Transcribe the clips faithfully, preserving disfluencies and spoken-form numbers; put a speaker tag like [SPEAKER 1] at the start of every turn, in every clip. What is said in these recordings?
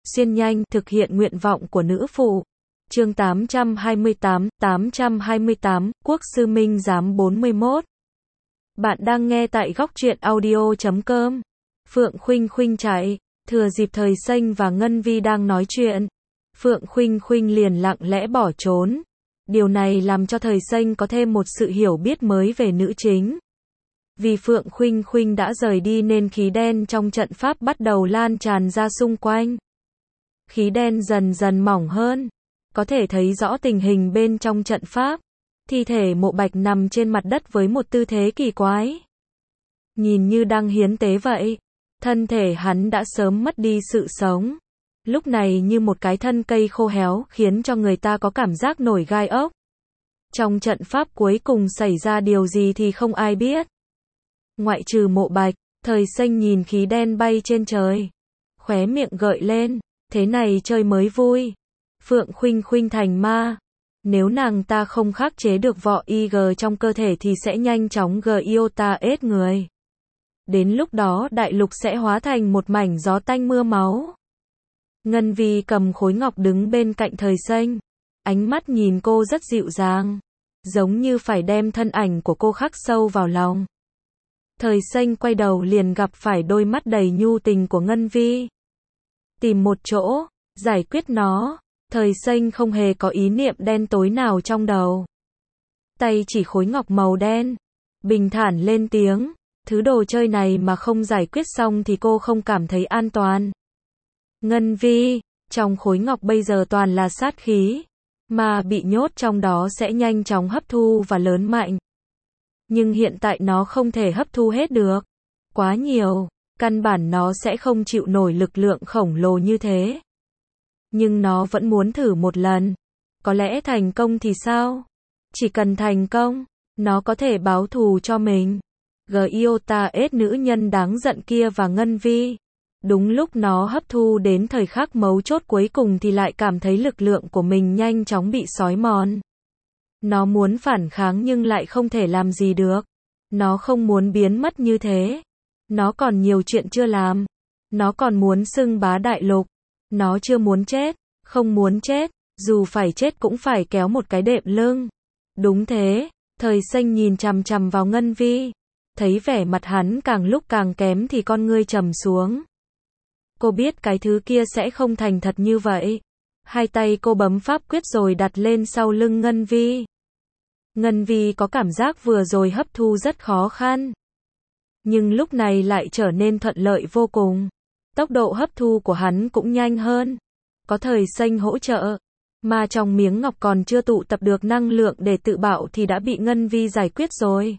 [SPEAKER 1] xuyên nhanh, thực hiện nguyện vọng của nữ phụ. Chương tám trăm hai mươi tám, tám trăm hai mươi tám, Quốc sư Minh giám bốn mươi mốt. Bạn đang nghe tại góc truyện audio chấm com. Phượng Khuynh Khuynh chạy, thừa dịp Thời Xanh và Ngân Vi đang nói chuyện, Phượng Khuynh Khuynh liền lặng lẽ bỏ trốn. Điều này làm cho Thời Xanh có thêm một sự hiểu biết mới về nữ chính. Vì Phượng Khuynh Khuynh đã rời đi nên khí đen trong trận pháp bắt đầu lan tràn ra xung quanh. Khí đen dần dần mỏng hơn, có thể thấy rõ tình hình bên trong trận pháp. Thi thể Mộ Bạch nằm trên mặt đất với một tư thế kỳ quái, nhìn như đang hiến tế vậy. Thân thể hắn đã sớm mất đi sự sống, lúc này như một cái thân cây khô héo, khiến cho người ta có cảm giác nổi gai ốc. Trong trận pháp cuối cùng xảy ra điều gì thì không ai biết, ngoại trừ Mộ Bạch. Thời Xanh nhìn khí đen bay trên trời, khóe miệng gợi lên, thế này chơi mới vui. Phượng Khuynh Khuynh thành ma, nếu nàng ta không khắc chế được vỏ i giê trong cơ thể thì sẽ nhanh chóng gây iota ết người. Đến lúc đó đại lục sẽ hóa thành một mảnh gió tanh mưa máu. Ngân Vi cầm khối ngọc đứng bên cạnh Thời Xanh, ánh mắt nhìn cô rất dịu dàng, giống như phải đem thân ảnh của cô khắc sâu vào lòng. Thời Xanh quay đầu liền gặp phải đôi mắt đầy nhu tình của Ngân Vi. Tìm một chỗ, giải quyết nó. Thời Xanh không hề có ý niệm đen tối nào trong đầu. Tay chỉ khối ngọc màu đen, bình thản lên tiếng, thứ đồ chơi này mà không giải quyết xong thì cô không cảm thấy an toàn. Ngân Vi, trong khối ngọc bây giờ toàn là sát khí, mà bị nhốt trong đó sẽ nhanh chóng hấp thu và lớn mạnh. Nhưng hiện tại nó không thể hấp thu hết được quá nhiều, căn bản nó sẽ không chịu nổi lực lượng khổng lồ như thế. Nhưng nó vẫn muốn thử một lần. Có lẽ thành công thì sao? Chỉ cần thành công, nó có thể báo thù cho mình. Giota ết nữ nhân đáng giận kia và Ngân Vi. Đúng lúc nó hấp thu đến thời khắc mấu chốt cuối cùng thì lại cảm thấy lực lượng của mình nhanh chóng bị xói mòn. Nó muốn phản kháng nhưng lại không thể làm gì được. Nó không muốn biến mất như thế. Nó còn nhiều chuyện chưa làm. Nó còn muốn xưng bá đại lục. Nó chưa muốn chết, không muốn chết, dù phải chết cũng phải kéo một cái đệm lưng. Đúng thế, Thời Xanh nhìn chằm chằm vào Ngân Vi, thấy vẻ mặt hắn càng lúc càng kém thì con ngươi trầm xuống. Cô biết cái thứ kia sẽ không thành thật như vậy. Hai tay cô bấm pháp quyết rồi đặt lên sau lưng Ngân Vi. Ngân Vi có cảm giác vừa rồi hấp thu rất khó khăn, nhưng lúc này lại trở nên thuận lợi vô cùng. Tốc độ hấp thu của hắn cũng nhanh hơn. Có Thời Xanh hỗ trợ, mà trong miếng ngọc còn chưa tụ tập được năng lượng để tự bạo thì đã bị Ngân Vi giải quyết rồi.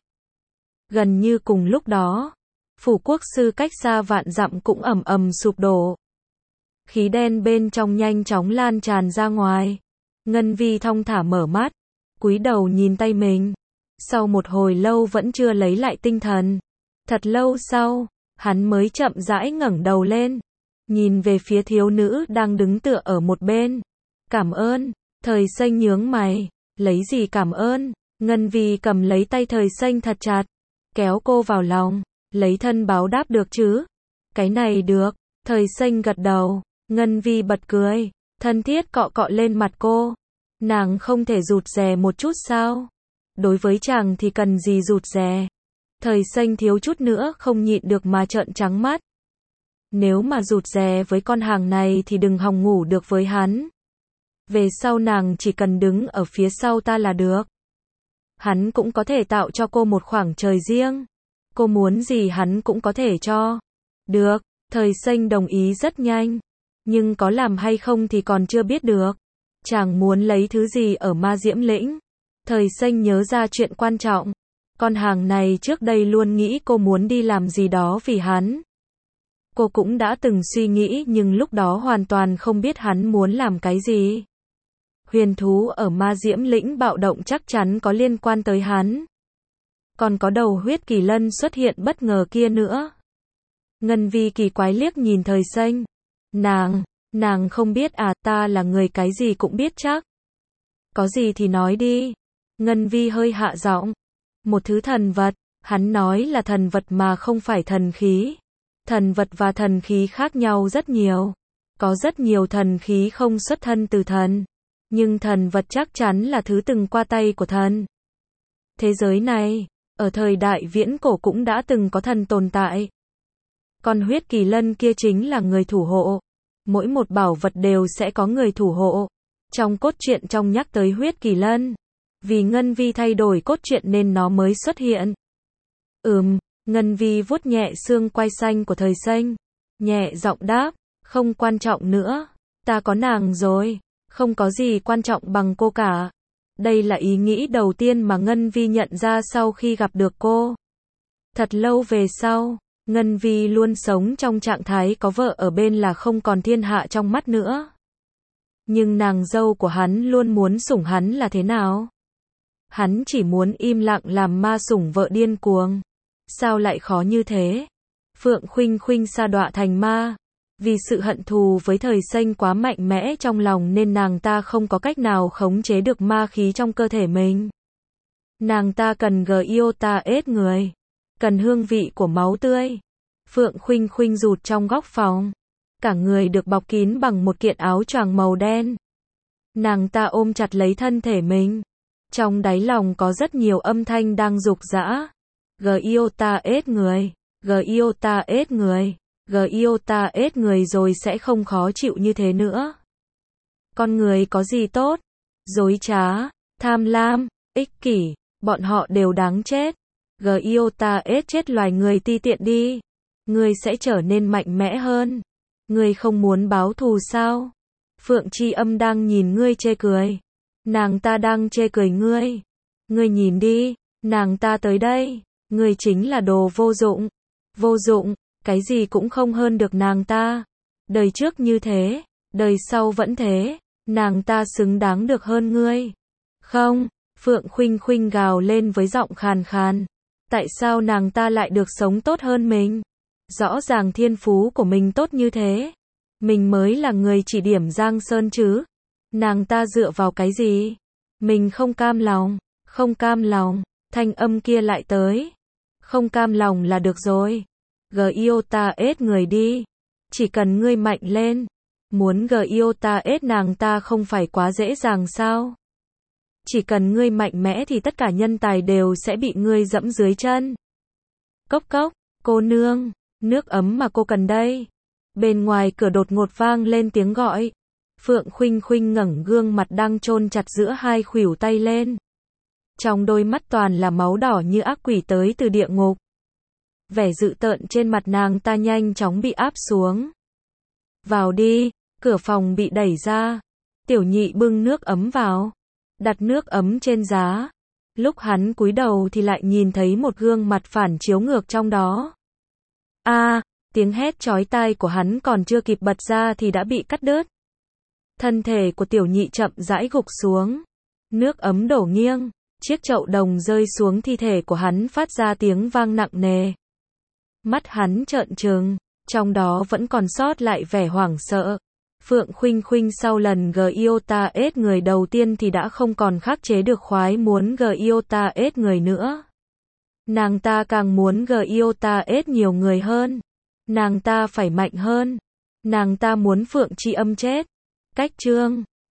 [SPEAKER 1] Gần như cùng lúc đó, phủ quốc sư cách xa vạn dặm cũng ầm ầm sụp đổ. Khí đen bên trong nhanh chóng lan tràn ra ngoài. Ngân Vi thong thả mở mắt, cúi đầu nhìn tay mình. Sau một hồi lâu vẫn chưa lấy lại tinh thần. Thật lâu sau, hắn mới chậm rãi ngẩng đầu lên, nhìn về phía thiếu nữ đang đứng tựa ở một bên. Cảm ơn. Thời Xanh nhướng mày, lấy gì cảm ơn? Ngân Vi cầm lấy tay Thời Xanh thật chặt, kéo cô vào lòng, lấy thân báo đáp được chứ? Cái này được. Thời Xanh gật đầu. Ngân Vi bật cười, thân thiết cọ cọ lên mặt cô. Nàng không thể rụt rè một chút sao? Đối với chàng thì cần gì rụt rè? Thời Xanh thiếu chút nữa không nhịn được mà trợn trắng mắt. Nếu mà rụt rè với con hàng này thì đừng hòng ngủ được với hắn. Về sau nàng chỉ cần đứng ở phía sau ta là được. Hắn cũng có thể tạo cho cô một khoảng trời riêng. Cô muốn gì hắn cũng có thể cho. Được, Thời Xanh đồng ý rất nhanh. Nhưng có làm hay không thì còn chưa biết được. Chàng muốn lấy thứ gì ở Ma Diễm Lĩnh? Thời Xanh nhớ ra chuyện quan trọng. Con hàng này trước đây luôn nghĩ cô muốn đi làm gì đó vì hắn. Cô cũng đã từng suy nghĩ nhưng lúc đó hoàn toàn không biết hắn muốn làm cái gì. Huyền thú ở Ma Diễm Lĩnh bạo động chắc chắn có liên quan tới hắn. Còn có đầu huyết kỳ lân xuất hiện bất ngờ kia nữa. Ngân Vi kỳ quái liếc nhìn Thời Xanh. Nàng, nàng không biết à? Ta là người cái gì cũng biết chắc. Có gì thì nói đi. Ngân Vi hơi hạ giọng. Một thứ thần vật. Hắn nói là thần vật mà không phải thần khí. Thần vật và thần khí khác nhau rất nhiều. Có rất nhiều thần khí không xuất thân từ thần, nhưng thần vật chắc chắn là thứ từng qua tay của thần. Thế giới này, ở thời đại viễn cổ cũng đã từng có thần tồn tại. Con huyết kỳ lân kia chính là người thủ hộ. Mỗi một bảo vật đều sẽ có người thủ hộ. Trong cốt truyện trong nhắc tới huyết kỳ lân. Vì Ngân Vi thay đổi cốt truyện nên nó mới xuất hiện. Ừm, Ngân Vi vuốt nhẹ xương quai xanh của thời xanh. Nhẹ giọng đáp, không quan trọng nữa. Ta có nàng rồi. Không có gì quan trọng bằng cô cả. Đây là ý nghĩ đầu tiên mà Ngân Vi nhận ra sau khi gặp được cô. Thật lâu về sau, Ngân Vi luôn sống trong trạng thái có vợ ở bên là không còn thiên hạ trong mắt nữa. Nhưng nàng dâu của hắn luôn muốn sủng hắn là thế nào? Hắn chỉ muốn im lặng làm ma sủng vợ điên cuồng. Sao lại khó như thế? Phượng Khuynh Khuynh sa đọa thành ma. Vì sự hận thù với thời xanh quá mạnh mẽ trong lòng nên nàng ta không có cách nào khống chế được ma khí trong cơ thể mình. Nàng ta cần Giota ết người. Cần hương vị của máu tươi. Phượng Khuynh Khuynh rụt trong góc phòng. Cả người được bọc kín bằng một kiện áo choàng màu đen. Nàng ta ôm chặt lấy thân thể mình. Trong đáy lòng có rất nhiều âm thanh đang rục rã. Giota ết người. Giota ết người. Giota ết người rồi sẽ không khó chịu như thế nữa. Con người có gì tốt? Dối trá, tham lam, ích kỷ, bọn họ đều đáng chết. Giota ết chết loài người ti tiện đi. Ngươi sẽ trở nên mạnh mẽ hơn. Ngươi không muốn báo thù sao? Phượng Chi Âm đang nhìn ngươi chê cười. Nàng ta đang chê cười ngươi. Ngươi nhìn đi, nàng ta tới đây. Ngươi chính là đồ vô dụng. Vô dụng, cái gì cũng không hơn được nàng ta. Đời trước như thế, đời sau vẫn thế. Nàng ta xứng đáng được hơn ngươi. Không, Phượng Khuynh Khuynh gào lên với giọng khàn khàn. Tại sao nàng ta lại được sống tốt hơn mình? Rõ ràng thiên phú của mình tốt như thế. Mình mới là người chỉ điểm Giang Sơn chứ. Nàng ta dựa vào cái gì? Mình không cam lòng, không cam lòng. Thanh âm kia lại tới. Không cam lòng là được rồi. Giota ết người đi. Chỉ cần ngươi mạnh lên. Muốn Giota ết nàng ta không phải quá dễ dàng sao? Chỉ cần ngươi mạnh mẽ thì tất cả nhân tài đều sẽ bị ngươi dẫm dưới chân. Cốc cốc, cô nương, nước ấm mà cô cần đây. Bên ngoài cửa đột ngột vang lên tiếng gọi. Phượng Khuynh Khuynh ngẩng gương mặt đang chôn chặt giữa hai khuỷu tay lên. Trong đôi mắt toàn là máu đỏ như ác quỷ tới từ địa ngục. Vẻ dữ tợn trên mặt nàng ta nhanh chóng bị áp xuống. Vào đi, cửa phòng bị đẩy ra. Tiểu Nhị bưng nước ấm vào. Đặt nước ấm trên giá. Lúc hắn cúi đầu thì lại nhìn thấy một gương mặt phản chiếu ngược trong đó. A, à, tiếng hét chói tai của hắn còn chưa kịp bật ra thì đã bị cắt đứt. Thân thể của Tiểu Nhị chậm rãi gục xuống. Nước ấm đổ nghiêng. Chiếc chậu đồng rơi xuống thi thể của hắn phát ra tiếng vang nặng nề. Mắt hắn trợn trừng, trong đó vẫn còn sót lại vẻ hoảng sợ. Phượng Khuynh Khuynh sau lần Giota ết người đầu tiên thì đã không còn khắc chế được khoái muốn Giota ết người nữa. Nàng ta càng muốn Giota ết nhiều người hơn. Nàng ta phải mạnh hơn. Nàng ta muốn Phượng Chi Âm chết. Cách chương